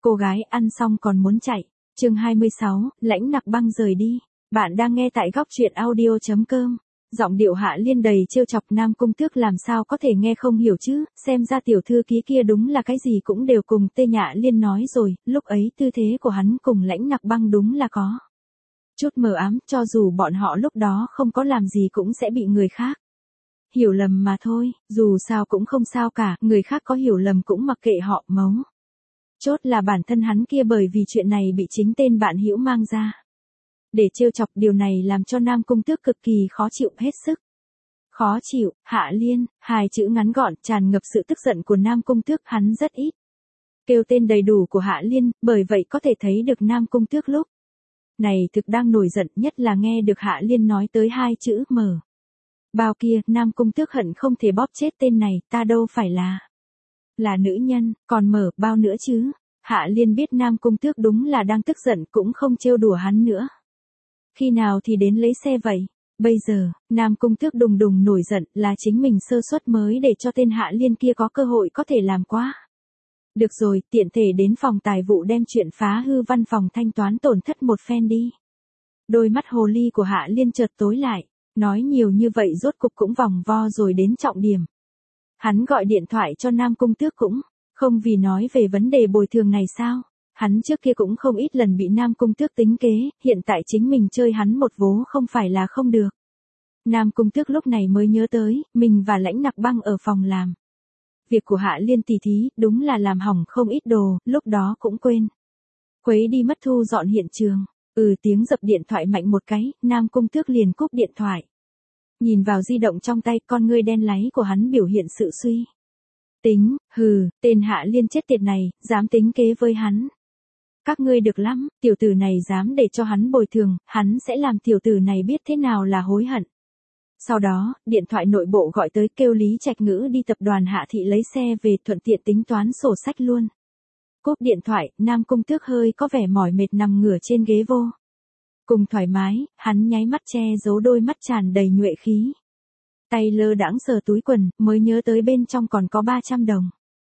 cô gái ăn xong còn muốn chạy. Chương 26, Lãnh Nặc Băng rời đi. Bạn đang nghe tại góc truyện audio.com. Giọng điệu Hạ Liên đầy trêu chọc. Nam Cung Tước làm sao có thể nghe không hiểu chứ, xem ra tiểu thư ký kia đúng là cái gì cũng đều cùng Tê Nhạ Liên nói rồi, lúc ấy tư thế của hắn cùng Lãnh Nặc Băng đúng là có chút mờ ám, cho dù bọn họ lúc đó không có làm gì cũng sẽ bị người khác hiểu lầm mà thôi, dù sao cũng không sao cả, người khác có hiểu lầm cũng mặc kệ họ, mấu chốt là bản thân hắn kia bởi vì chuyện này bị chính tên bạn hữu mang ra để trêu chọc, điều này làm cho Nam Cung Tước cực kỳ khó chịu, hết sức khó chịu. Hạ Liên, hai chữ ngắn gọn tràn ngập sự tức giận của Nam Cung Tước, hắn rất ít kêu tên đầy đủ của Hạ Liên, bởi vậy có thể thấy được Nam Cung Tước lúc này thực đang nổi giận, nhất là nghe được Hạ Liên nói tới hai chữ mở bao kia, Nam Cung Tước hận không thể bóp chết tên này, ta đâu phải là nữ nhân, còn mở bao nữa chứ. Hạ Liên biết Nam Cung Tước đúng là đang tức giận, cũng không trêu đùa hắn nữa. Khi nào thì đến lấy xe vậy? Bây giờ, Nam Cung Tước đùng đùng nổi giận, là chính mình sơ suất mới để cho tên Hạ Liên kia có cơ hội có thể làm quá. Được rồi, tiện thể đến phòng tài vụ đem chuyện phá hư văn phòng thanh toán tổn thất một phen đi. Đôi mắt hồ ly của Hạ Liên chợt tối lại, nói nhiều như vậy rốt cục cũng vòng vo rồi đến trọng điểm. Hắn gọi điện thoại cho Nam Cung Tước cũng không vì nói về vấn đề bồi thường này sao? Hắn trước kia cũng không ít lần bị Nam Cung Tước tính kế, hiện tại chính mình chơi hắn một vố không phải là không được. Nam Cung Tước lúc này mới nhớ tới, mình và Lãnh Nặc Băng ở phòng làm việc của Hạ Liên tỷ thí, đúng là làm hỏng không ít đồ, lúc đó cũng quên khuấy đi mất thu dọn hiện trường. Tiếng dập điện thoại mạnh một cái, Nam Cung Tước liền cúp điện thoại. Nhìn vào di động trong tay, con ngươi đen láy của hắn biểu hiện sự suy tính, tên Hạ Liên chết tiệt này, dám tính kế với hắn. Các ngươi được lắm, tiểu tử này dám để cho hắn bồi thường, hắn sẽ làm tiểu tử này biết thế nào là hối hận. Sau đó, điện thoại nội bộ gọi tới kêu Lý Trạch Ngữ đi tập đoàn Hạ Thị lấy xe về, thuận tiện tính toán sổ sách luôn. Cúp điện thoại, Nam Cung Tước hơi có vẻ mỏi mệt nằm ngửa trên ghế vô cùng thoải mái, hắn nháy mắt che giấu đôi mắt tràn đầy nhuệ khí. Tay lơ đãng sờ túi quần, mới nhớ tới bên trong còn có 300 đồng.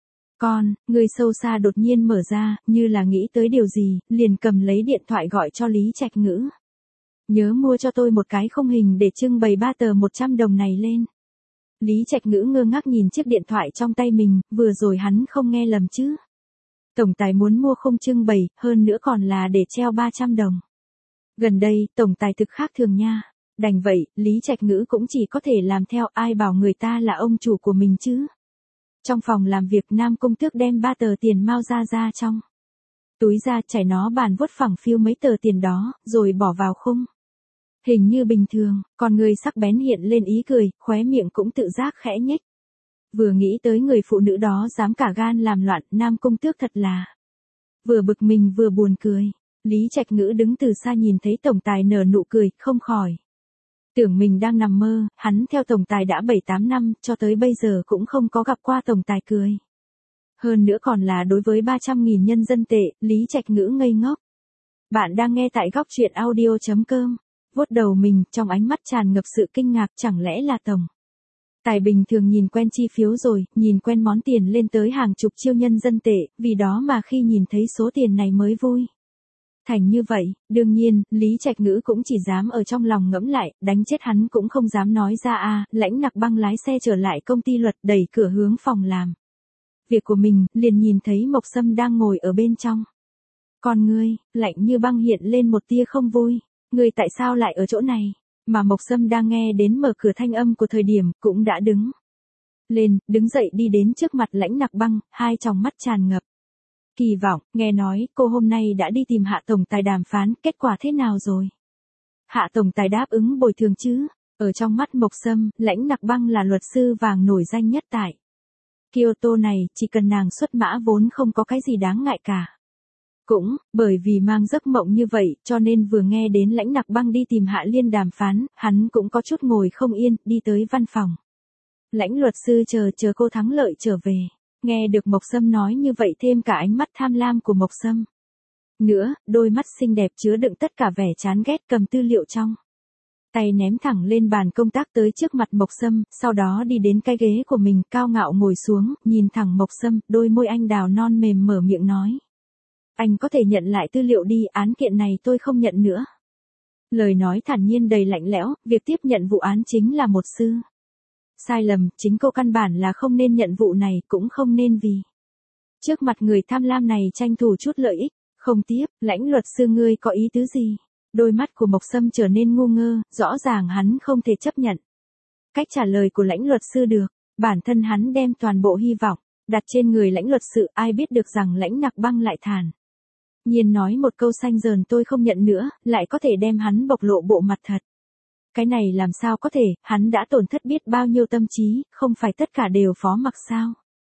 Người sâu xa đột nhiên mở ra, như là nghĩ tới điều gì, liền cầm lấy điện thoại gọi cho Lý Trạch Ngữ. Nhớ mua cho tôi một cái không hình để trưng bày 3 tờ 100 đồng này lên. Lý Trạch Ngữ ngơ ngác nhìn chiếc điện thoại trong tay mình, vừa rồi hắn không nghe lầm chứ. Tổng tài muốn mua không trưng bày, hơn nữa còn là để treo 300 đồng. Gần đây, tổng tài thực khác thường nha. Đành vậy, Lý Trạch Ngữ cũng chỉ có thể làm theo, ai bảo người ta là ông chủ của mình chứ. Trong phòng làm việc, Nam Cung Tước đem 3 tờ tiền mao ra trong túi ra, chảy nó bàn vuốt phẳng phiu mấy tờ tiền đó, rồi bỏ vào khung hình như bình thường, còn người sắc bén hiện lên ý cười, khóe miệng cũng tự giác khẽ nhếch. Vừa nghĩ tới người phụ nữ đó dám cả gan làm loạn, Nam Cung Tước thật là vừa bực mình vừa buồn cười. Lý Trạch Ngữ đứng từ xa nhìn thấy tổng tài nở nụ cười, không khỏi tưởng mình đang nằm mơ, hắn theo tổng tài đã 7-8 năm, cho tới bây giờ cũng không có gặp qua tổng tài cười. Hơn nữa còn là đối với 300.000 nhân dân tệ, Lý Trạch Ngữ ngây ngốc. Bạn đang nghe tại góc truyện audio.com. Vuốt đầu mình, trong ánh mắt tràn ngập sự kinh ngạc, chẳng lẽ là tổng tài bình thường nhìn quen chi phiếu rồi, nhìn quen món tiền lên tới hàng chục triệu nhân dân tệ, vì đó mà khi nhìn thấy số tiền này mới vui thành như vậy. Đương nhiên, Lý Trạch Ngữ cũng chỉ dám ở trong lòng ngẫm lại, đánh chết hắn cũng không dám nói ra. Lãnh Nặc Băng lái xe trở lại công ty luật, đẩy cửa hướng phòng làm việc của mình, liền nhìn thấy Mộc Sâm đang ngồi ở bên trong. Con ngươi lạnh như băng hiện lên một tia không vui. Ngươi tại sao lại ở chỗ này? Mà Mộc Sâm đang nghe đến mở cửa thanh âm của thời điểm, cũng đã đứng dậy đi đến trước mặt Lãnh Nặc Băng, hai tròng mắt tràn ngập kỳ vọng. Nghe nói, cô hôm nay đã đi tìm Hạ tổng tài đàm phán, kết quả thế nào rồi? Hạ tổng tài đáp ứng bồi thường chứ? Ở trong mắt Mộc Sâm, Lãnh Nặc Băng là luật sư vàng nổi danh nhất tại Kyoto này, chỉ cần nàng xuất mã vốn không có cái gì đáng ngại cả. Cũng, bởi vì mang giấc mộng như vậy, cho nên vừa nghe đến Lãnh Nặc Băng đi tìm Hạ Liên đàm phán, hắn cũng có chút ngồi không yên, đi tới văn phòng. Lãnh luật sư chờ cô thắng lợi trở về. Nghe được Mộc Sâm nói như vậy, thêm cả ánh mắt tham lam của Mộc Sâm nữa, đôi mắt xinh đẹp chứa đựng tất cả vẻ chán ghét, cầm tư liệu trong tay ném thẳng lên bàn công tác tới trước mặt Mộc Sâm, sau đó đi đến cái ghế của mình, cao ngạo ngồi xuống, nhìn thẳng Mộc Sâm, đôi môi anh đào non mềm mở miệng nói. Anh có thể nhận lại tư liệu đi, án kiện này tôi không nhận nữa. Lời nói thản nhiên đầy lạnh lẽo, việc tiếp nhận vụ án chính là một sai lầm, chính cô căn bản là không nên nhận vụ này, cũng không nên vì trước mặt người tham lam này tranh thủ chút lợi ích. Không tiếp, Lãnh luật sư ngươi có ý tứ gì? Đôi mắt của Mộc Sâm trở nên ngu ngơ, rõ ràng hắn không thể chấp nhận cách trả lời của Lãnh luật sư được. Bản thân hắn đem toàn bộ hy vọng đặt trên người Lãnh luật sự, ai biết được rằng Lãnh Nặc Băng lại thản nhiên nói một câu xanh dờn tôi không nhận nữa, lại có thể đem hắn bộc lộ bộ mặt thật. Cái này làm sao có thể, hắn đã tổn thất biết bao nhiêu tâm trí, không phải tất cả đều phó mặc sao?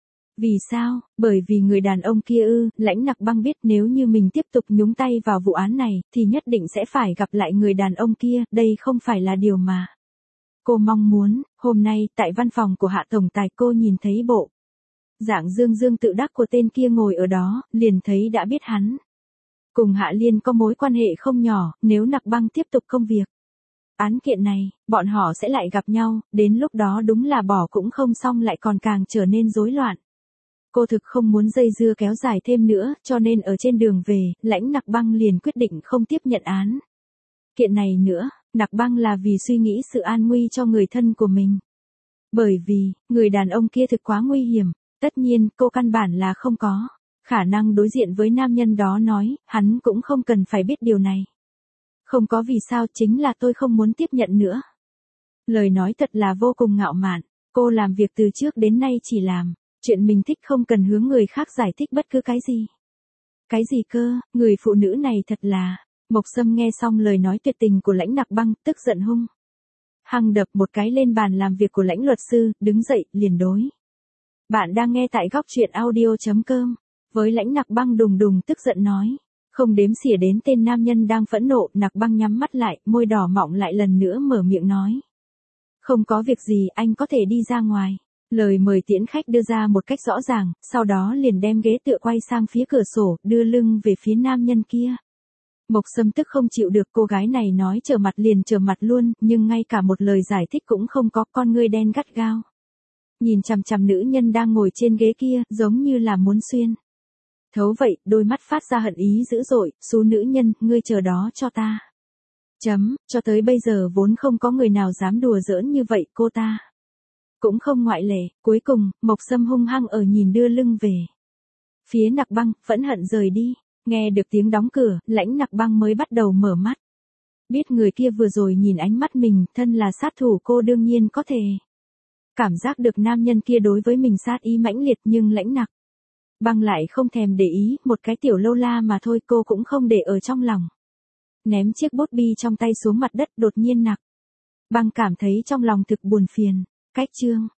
Vì sao? Bởi vì người đàn ông kia Lãnh Nặc Băng biết nếu như mình tiếp tục nhúng tay vào vụ án này, thì nhất định sẽ phải gặp lại người đàn ông kia, đây không phải là điều mà cô mong muốn. Hôm nay, tại văn phòng của Hạ Tổng Tài cô nhìn thấy bộ dạng dương dương tự đắc của tên kia ngồi ở đó, liền thấy đã biết hắn cùng Hạ Liên có mối quan hệ không nhỏ, nếu Nặc Băng tiếp tục công việc án kiện này, bọn họ sẽ lại gặp nhau, đến lúc đó đúng là bỏ cũng không xong lại còn càng trở nên rối loạn. Cô thực không muốn dây dưa kéo dài thêm nữa, cho nên ở trên đường về, Lãnh Nặc Băng liền quyết định không tiếp nhận án kiện này nữa. Nặc Băng là vì suy nghĩ sự an nguy cho người thân của mình. Bởi vì, người đàn ông kia thực quá nguy hiểm, tất nhiên cô căn bản là không có khả năng đối diện với nam nhân đó nói, hắn cũng không cần phải biết điều này. Không có vì sao, chính là tôi không muốn tiếp nhận nữa. Lời nói thật là vô cùng ngạo mạn, cô làm việc từ trước đến nay chỉ làm chuyện mình thích, không cần hướng người khác giải thích bất cứ cái gì. Cái gì cơ, người phụ nữ này thật là... Mộc Sâm nghe xong lời nói tuyệt tình của Lãnh Nặc Băng, tức giận hung hăng đập một cái lên bàn làm việc của Lãnh luật sư, đứng dậy, liền đối. Bạn đang nghe tại góc truyện audio.com. Với Lãnh Nặc Băng đùng đùng tức giận nói. Không đếm xỉa đến tên nam nhân đang phẫn nộ, Nặc Băng nhắm mắt lại, môi đỏ mọng lại lần nữa mở miệng nói. Không có việc gì, anh có thể đi ra ngoài. Lời mời tiễn khách đưa ra một cách rõ ràng, sau đó liền đem ghế tựa quay sang phía cửa sổ, đưa lưng về phía nam nhân kia. Mộc Sâm tức không chịu được, cô gái này nói trở mặt liền trở mặt luôn, nhưng ngay cả một lời giải thích cũng không có, con ngươi đen gắt gao nhìn chằm chằm nữ nhân đang ngồi trên ghế kia, giống như là muốn xuyên thấu vậy, đôi mắt phát ra hận ý dữ dội. Xú nữ nhân, ngươi chờ đó cho ta. Cho tới bây giờ vốn không có người nào dám đùa giỡn như vậy, cô ta cũng không ngoại lệ. Cuối cùng, Mộc Sâm hung hăng ở nhìn đưa lưng về phía Nặc Băng, phẫn hận rời đi. Nghe được tiếng đóng cửa, Lãnh Nặc Băng mới bắt đầu mở mắt. Biết người kia vừa rồi nhìn ánh mắt mình, thân là sát thủ, cô đương nhiên có thể cảm giác được nam nhân kia đối với mình sát ý mãnh liệt, nhưng Lãnh Nặc Băng lại không thèm để ý, một cái tiểu lâu la mà thôi cô cũng không để ở trong lòng. Ném chiếc bút bi trong tay xuống mặt đất, đột nhiên Nặc Băng cảm thấy trong lòng thực buồn phiền. Cách chương